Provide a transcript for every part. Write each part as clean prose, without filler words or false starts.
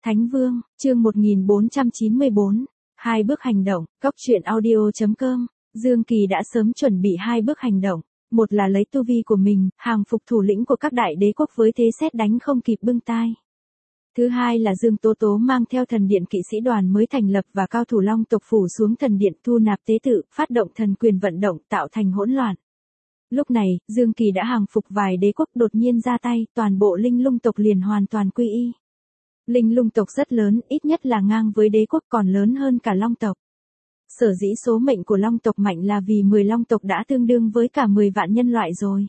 Thánh Vương, chương 1494, hai bước hành động, cóc truyện audio.com, Dương Kỳ đã sớm chuẩn bị hai bước hành động, một là lấy tu vi của mình, hàng phục thủ lĩnh của các đại đế quốc với thế sét đánh không kịp bưng tai. Thứ hai là Dương Tố Tố mang theo thần điện kỵ sĩ đoàn mới thành lập và cao thủ long tộc phủ xuống thần điện thu nạp tế tự, phát động thần quyền vận động tạo thành hỗn loạn. Lúc này, Dương Kỳ đã hàng phục vài đế quốc đột nhiên ra tay, toàn bộ linh lung tộc liền hoàn toàn quy y. Linh lung tộc rất lớn, ít nhất là ngang với đế quốc còn lớn hơn cả long tộc. Sở dĩ số mệnh của long tộc mạnh là vì 10 long tộc đã tương đương với cả 10 vạn nhân loại rồi.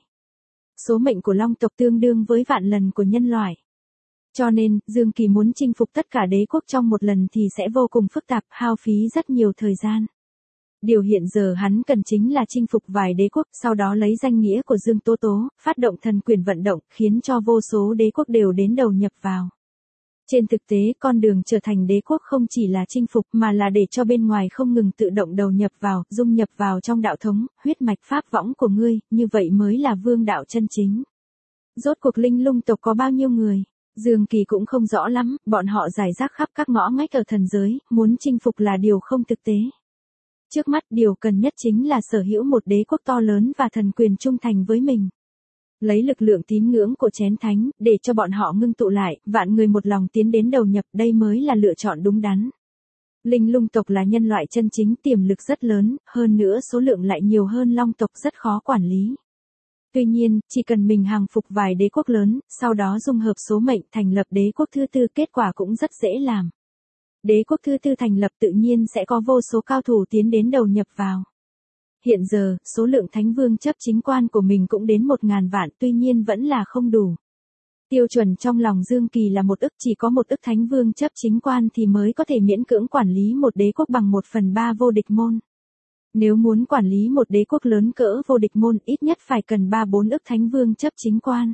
Số mệnh của long tộc tương đương với vạn lần của nhân loại. Cho nên, Dương Kỳ muốn chinh phục tất cả đế quốc trong một lần thì sẽ vô cùng phức tạp, hao phí rất nhiều thời gian. Điều hiện giờ hắn cần chính là chinh phục vài đế quốc, sau đó lấy danh nghĩa của Dương Tố Tố, phát động thần quyền vận động, khiến cho vô số đế quốc đều đến đầu nhập vào. Trên thực tế, con đường trở thành đế quốc không chỉ là chinh phục mà là để cho bên ngoài không ngừng tự động đầu nhập vào, dung nhập vào trong đạo thống, huyết mạch pháp võng của ngươi, như vậy mới là vương đạo chân chính. Rốt cuộc linh lung tộc có bao nhiêu người? Dương Kỳ cũng không rõ lắm, bọn họ rải rác khắp các ngõ ngách ở thần giới, muốn chinh phục là điều không thực tế. Trước mắt điều cần nhất chính là sở hữu một đế quốc to lớn và thần quyền trung thành với mình. Lấy lực lượng tín ngưỡng của chén thánh, để cho bọn họ ngưng tụ lại, vạn người một lòng tiến đến đầu nhập, đây mới là lựa chọn đúng đắn. Linh lung tộc là nhân loại chân chính tiềm lực rất lớn, hơn nữa số lượng lại nhiều hơn long tộc rất khó quản lý. Tuy nhiên, chỉ cần mình hàng phục vài đế quốc lớn, sau đó dung hợp số mệnh thành lập đế quốc thứ tư, kết quả cũng rất dễ làm. Đế quốc thứ tư thành lập tự nhiên sẽ có vô số cao thủ tiến đến đầu nhập vào. Hiện giờ, số lượng thánh vương chấp chính quan của mình cũng đến 1000 vạn, tuy nhiên vẫn là không đủ. Tiêu chuẩn trong lòng Dương Kỳ là 1 ức, chỉ có 1 ức thánh vương chấp chính quan thì mới có thể miễn cưỡng quản lý một đế quốc bằng 1/3 vô địch môn. Nếu muốn quản lý một đế quốc lớn cỡ vô địch môn, ít nhất phải cần 3-4 ức thánh vương chấp chính quan.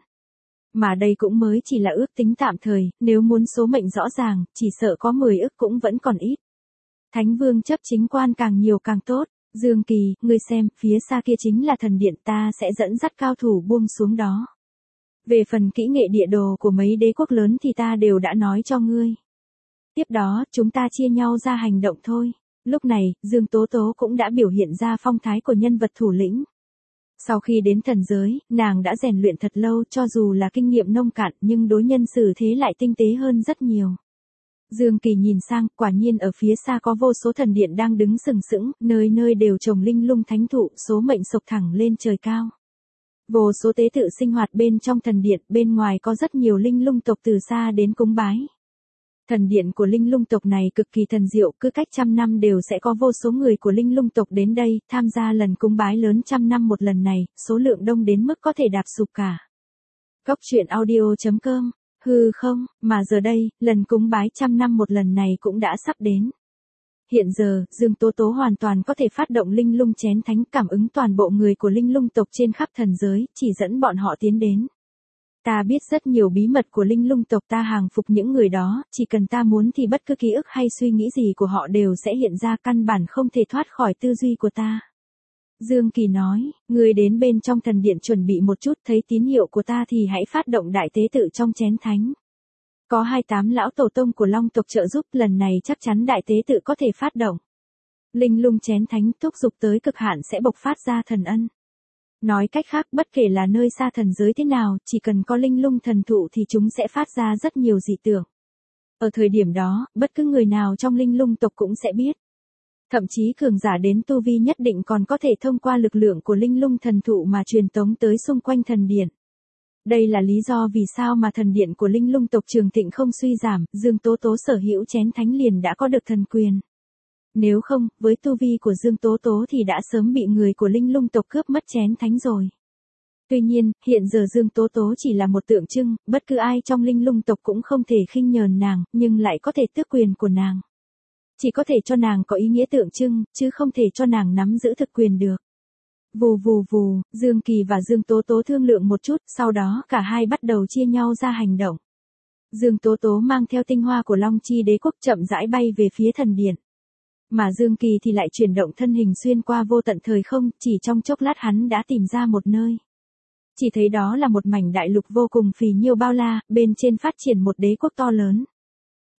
Mà đây cũng mới chỉ là ước tính tạm thời, nếu muốn số mệnh rõ ràng, chỉ sợ có 10 ức cũng vẫn còn ít. Thánh vương chấp chính quan càng nhiều càng tốt. Dương Kỳ, ngươi xem, phía xa kia chính là thần điện, ta sẽ dẫn dắt cao thủ buông xuống đó. Về phần kỹ nghệ địa đồ của mấy đế quốc lớn thì ta đều đã nói cho ngươi. Tiếp đó, chúng ta chia nhau ra hành động thôi. Lúc này, Dương Tố Tố cũng đã biểu hiện ra phong thái của nhân vật thủ lĩnh. Sau khi đến thần giới, nàng đã rèn luyện thật lâu, cho dù là kinh nghiệm nông cạn nhưng đối nhân xử thế lại tinh tế hơn rất nhiều. Dương Kỳ nhìn sang, quả nhiên ở phía xa có vô số thần điện đang đứng sừng sững, nơi nơi đều trồng linh lung thánh thụ, số mệnh sộc thẳng lên trời cao. Vô số tế tự sinh hoạt bên trong thần điện, bên ngoài có rất nhiều linh lung tộc từ xa đến cúng bái. Thần điện của linh lung tộc này cực kỳ thần diệu, cứ cách 100 năm đều sẽ có vô số người của linh lung tộc đến đây, tham gia lần cúng bái lớn 100 năm một lần này, số lượng đông đến mức có thể đạp sụp cả. Cóc truyện audio.com. Hừ không, mà giờ đây, lần cúng bái 100 năm một lần này cũng đã sắp đến. Hiện giờ, Dương Tố Tố hoàn toàn có thể phát động linh lung chén thánh, cảm ứng toàn bộ người của linh lung tộc trên khắp thần giới, chỉ dẫn bọn họ tiến đến. Ta biết rất nhiều bí mật của linh lung tộc, ta hàng phục những người đó, chỉ cần ta muốn thì bất cứ ký ức hay suy nghĩ gì của họ đều sẽ hiện ra, căn bản không thể thoát khỏi tư duy của ta. Dương Kỳ nói, người đến bên trong thần điện chuẩn bị một chút, thấy tín hiệu của ta thì hãy phát động đại tế tự trong chén thánh. Có 28 lão tổ tông của long tộc trợ giúp, lần này chắc chắn đại tế tự có thể phát động. Linh lung chén thánh thúc giục tới cực hạn sẽ bộc phát ra thần ân. Nói cách khác, bất kể là nơi xa thần giới thế nào, chỉ cần có linh lung thần thụ thì chúng sẽ phát ra rất nhiều dị tượng. Ở thời điểm đó, bất cứ người nào trong linh lung tộc cũng sẽ biết. Thậm chí cường giả đến tu vi nhất định còn có thể thông qua lực lượng của linh lung thần thụ mà truyền tống tới xung quanh thần điện. Đây là lý do vì sao mà thần điện của linh lung tộc Trường Thịnh không suy giảm, Dương Tố Tố sở hữu chén thánh liền đã có được thần quyền. Nếu không, với tu vi của Dương Tố Tố thì đã sớm bị người của linh lung tộc cướp mất chén thánh rồi. Tuy nhiên, hiện giờ Dương Tố Tố chỉ là một tượng trưng, bất cứ ai trong linh lung tộc cũng không thể khinh nhờn nàng, nhưng lại có thể tước quyền của nàng. Chỉ có thể cho nàng có ý nghĩa tượng trưng, chứ không thể cho nàng nắm giữ thực quyền được. Vù vù vù, Dương Kỳ và Dương Tố Tố thương lượng một chút, sau đó cả hai bắt đầu chia nhau ra hành động. Dương Tố Tố mang theo tinh hoa của Long Chi đế quốc chậm rãi bay về phía thần điện. Mà Dương Kỳ thì lại chuyển động thân hình xuyên qua vô tận thời không, chỉ trong chốc lát hắn đã tìm ra một nơi. Chỉ thấy đó là một mảnh đại lục vô cùng phì nhiêu bao la, bên trên phát triển một đế quốc to lớn.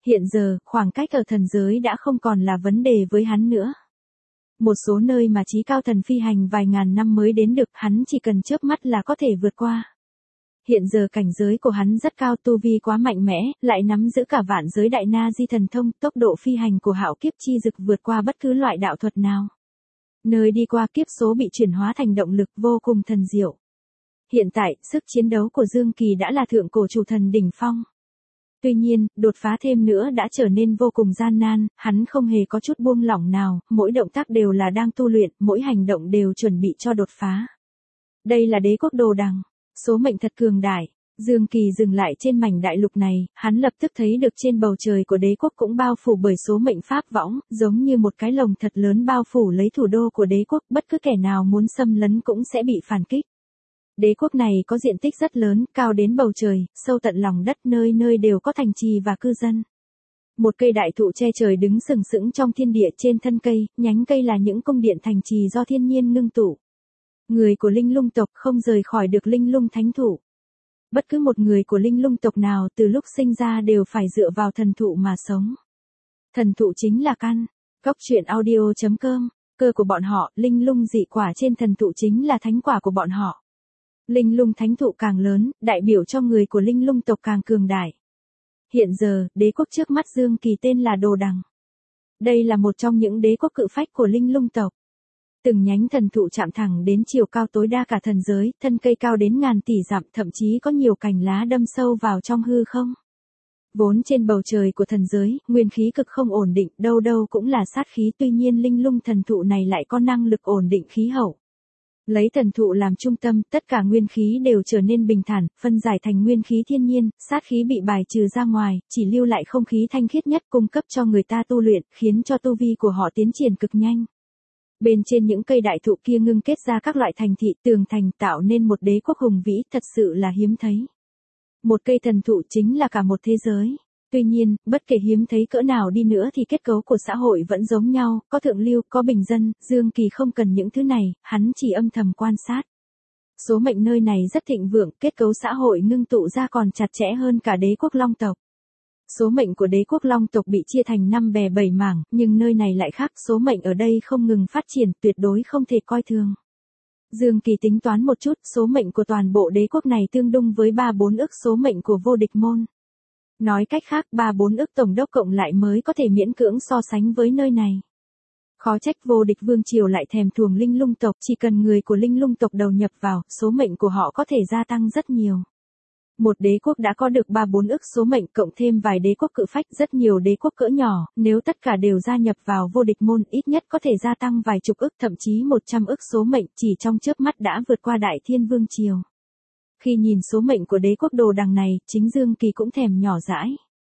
Hiện giờ, khoảng cách ở thần giới đã không còn là vấn đề với hắn nữa. Một số nơi mà chí cao thần phi hành vài ngàn năm mới đến được, hắn chỉ cần chớp mắt là có thể vượt qua. Hiện giờ cảnh giới của hắn rất cao, tu vi quá mạnh mẽ, lại nắm giữ cả vạn giới đại na di thần thông, tốc độ phi hành của hạo kiếp chi dực vượt qua bất cứ loại đạo thuật nào. Nơi đi qua kiếp số bị chuyển hóa thành động lực vô cùng thần diệu. Hiện tại, sức chiến đấu của Dương Kỳ đã là thượng cổ chủ thần đỉnh phong. Tuy nhiên, đột phá thêm nữa đã trở nên vô cùng gian nan, hắn không hề có chút buông lỏng nào, mỗi động tác đều là đang tu luyện, mỗi hành động đều chuẩn bị cho đột phá. Đây là đế quốc đồ đằng, số mệnh thật cường đại. Dương Kỳ dừng lại trên mảnh đại lục này, hắn lập tức thấy được trên bầu trời của đế quốc cũng bao phủ bởi số mệnh pháp võng, giống như một cái lồng thật lớn bao phủ lấy thủ đô của đế quốc, bất cứ kẻ nào muốn xâm lấn cũng sẽ bị phản kích. Đế quốc này có diện tích rất lớn, cao đến bầu trời, sâu tận lòng đất, nơi nơi đều có thành trì và cư dân. Một cây đại thụ che trời đứng sừng sững trong thiên địa, trên thân cây, nhánh cây là những cung điện thành trì do thiên nhiên ngưng tụ. Người của linh lung tộc không rời khỏi được linh lung thánh thụ. Bất cứ một người của linh lung tộc nào từ lúc sinh ra đều phải dựa vào thần thụ mà sống. Thần thụ chính là căn. Cóc truyện audio.com, cơ của bọn họ, linh lung dị quả trên thần thụ chính là thánh quả của bọn họ. Linh lung thánh thụ càng lớn, đại biểu cho người của linh lung tộc càng cường đại. Hiện giờ, đế quốc trước mắt Dương Kỳ tên là Đồ Đằng. Đây là một trong những đế quốc cự phách của linh lung tộc. Từng nhánh thần thụ chạm thẳng đến chiều cao tối đa cả thần giới, thân cây cao đến ngàn tỷ dặm, thậm chí có nhiều cành lá đâm sâu vào trong hư không. Vốn trên bầu trời của thần giới, nguyên khí cực không ổn định, đâu đâu cũng là sát khí, tuy nhiên linh lung thần thụ này lại có năng lực ổn định khí hậu. Lấy thần thụ làm trung tâm, tất cả nguyên khí đều trở nên bình thản, phân giải thành nguyên khí thiên nhiên, sát khí bị bài trừ ra ngoài, chỉ lưu lại không khí thanh khiết nhất cung cấp cho người ta tu luyện, khiến cho tu vi của họ tiến triển cực nhanh. Bên trên những cây đại thụ kia ngưng kết ra các loại thành thị, tường thành, tạo nên một đế quốc hùng vĩ, thật sự là hiếm thấy. Một cây thần thụ chính là cả một thế giới. Tuy nhiên, bất kể hiếm thấy cỡ nào đi nữa thì kết cấu của xã hội vẫn giống nhau, có thượng lưu, có bình dân, Dương Kỳ không cần những thứ này, hắn chỉ âm thầm quan sát. Số mệnh nơi này rất thịnh vượng, kết cấu xã hội ngưng tụ ra còn chặt chẽ hơn cả đế quốc Long tộc. Số mệnh của đế quốc Long tộc bị chia thành 5 bè 7 mảng, nhưng nơi này lại khác, số mệnh ở đây không ngừng phát triển, tuyệt đối không thể coi thường. Dương Kỳ tính toán một chút, số mệnh của toàn bộ đế quốc này tương đương với 3-4 ức số mệnh của vô địch môn. Nói cách khác, 3-4 ức tổng đốc cộng lại mới có thể miễn cưỡng so sánh với nơi này. Khó trách vô địch vương triều lại thèm thuồng linh lung tộc, chỉ cần người của linh lung tộc đầu nhập vào, số mệnh của họ có thể gia tăng rất nhiều. Một đế quốc đã có được 3-4 ức số mệnh, cộng thêm vài đế quốc cự phách, rất nhiều đế quốc cỡ nhỏ, nếu tất cả đều gia nhập vào vô địch môn, ít nhất có thể gia tăng vài chục ức, thậm chí 100 ức số mệnh, chỉ trong chớp mắt đã vượt qua Đại Thiên Vương triều. Khi nhìn số mệnh của đế quốc Đồ Đằng này, chính Dương Kỳ cũng thèm nhỏ dãi.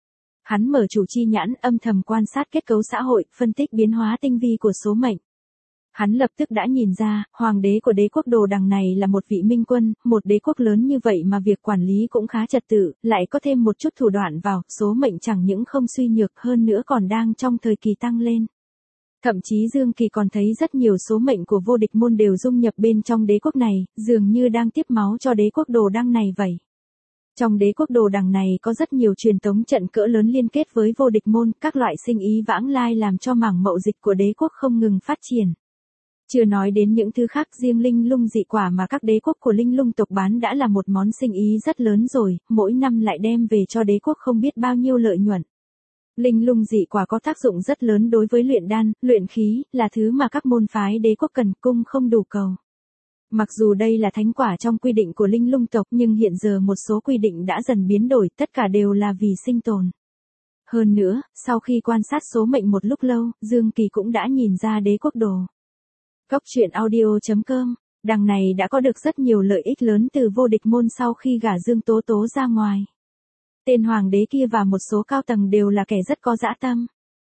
Hắn mở chủ chi nhãn, âm thầm quan sát kết cấu xã hội, phân tích biến hóa tinh vi của số mệnh. Hắn lập tức đã nhìn ra, hoàng đế của đế quốc Đồ Đằng này là một vị minh quân, một đế quốc lớn như vậy mà việc quản lý cũng khá trật tự, lại có thêm một chút thủ đoạn vào, số mệnh chẳng những không suy nhược hơn nữa còn đang trong thời kỳ tăng lên. Thậm chí Dương Kỳ còn thấy rất nhiều số mệnh của vô địch môn đều dung nhập bên trong đế quốc này, dường như đang tiếp máu cho đế quốc Đồ Đằng này vậy. Trong đế quốc Đồ Đằng này có rất nhiều truyền tống trận cỡ lớn liên kết với vô địch môn, các loại sinh ý vãng lai làm cho mảng mậu dịch của đế quốc không ngừng phát triển. Chưa nói đến những thứ khác, riêng linh lung dị quả mà các đế quốc của linh lung tộc bán đã là một món sinh ý rất lớn rồi, mỗi năm lại đem về cho đế quốc không biết bao nhiêu lợi nhuận. Linh lung dị quả có tác dụng rất lớn đối với luyện đan, luyện khí, là thứ mà các môn phái đế quốc cần, cung không đủ cầu. Mặc dù đây là thánh quả trong quy định của linh lung tộc, nhưng hiện giờ một số quy định đã dần biến đổi, tất cả đều là vì sinh tồn. Hơn nữa, sau khi quan sát số mệnh một lúc lâu, Dương Kỳ cũng đã nhìn ra đế quốc Đồ. Cóc truyện audio.com, đằng này đã có được rất nhiều lợi ích lớn từ vô địch môn sau khi gả Dương Tố Tố ra ngoài. Tên hoàng đế kia và một số cao tầng đều là kẻ rất có dã tâm.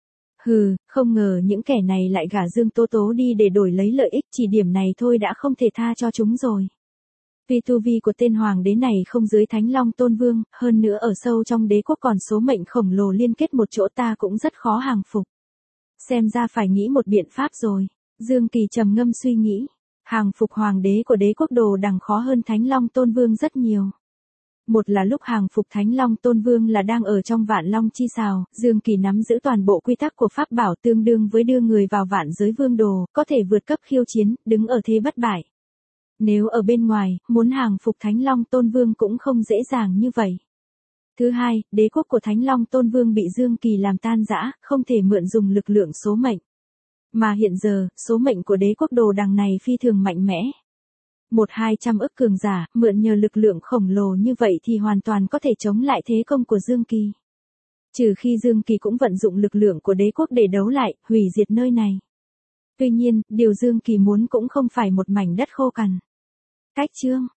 Hừ, không ngờ những kẻ này lại gả Dương Tố Tố đi để đổi lấy lợi ích, chỉ điểm này thôi đã không thể tha cho chúng rồi. Vì tu vi của tên hoàng đế này không dưới Thánh Long Tôn Vương, hơn nữa ở sâu trong đế quốc còn số mệnh khổng lồ liên kết một chỗ, ta cũng rất khó hàng phục. Xem ra phải nghĩ một biện pháp rồi. Dương Kỳ trầm ngâm suy nghĩ, hàng phục hoàng đế của đế quốc Đồ Đằng khó hơn Thánh Long Tôn Vương rất nhiều. Một là lúc hàng phục Thánh Long Tôn Vương là đang ở trong Vạn Long chi sào, Dương Kỳ nắm giữ toàn bộ quy tắc của pháp bảo tương đương với đưa người vào vạn giới vương đồ, có thể vượt cấp khiêu chiến, đứng ở thế bất bại. Nếu ở bên ngoài, muốn hàng phục Thánh Long Tôn Vương cũng không dễ dàng như vậy. Thứ hai, đế quốc của Thánh Long Tôn Vương bị Dương Kỳ làm tan rã, không thể mượn dùng lực lượng số mệnh. Mà hiện giờ, số mệnh của đế quốc đồ đằng này phi thường mạnh mẽ. 1-200 ức cường giả, mượn nhờ lực lượng khổng lồ như vậy thì hoàn toàn có thể chống lại thế công của Dương Kỳ. Trừ khi Dương Kỳ cũng vận dụng lực lượng của đế quốc để đấu lại, hủy diệt nơi này. Tuy nhiên, điều Dương Kỳ muốn cũng không phải một mảnh đất khô cằn. Cách chương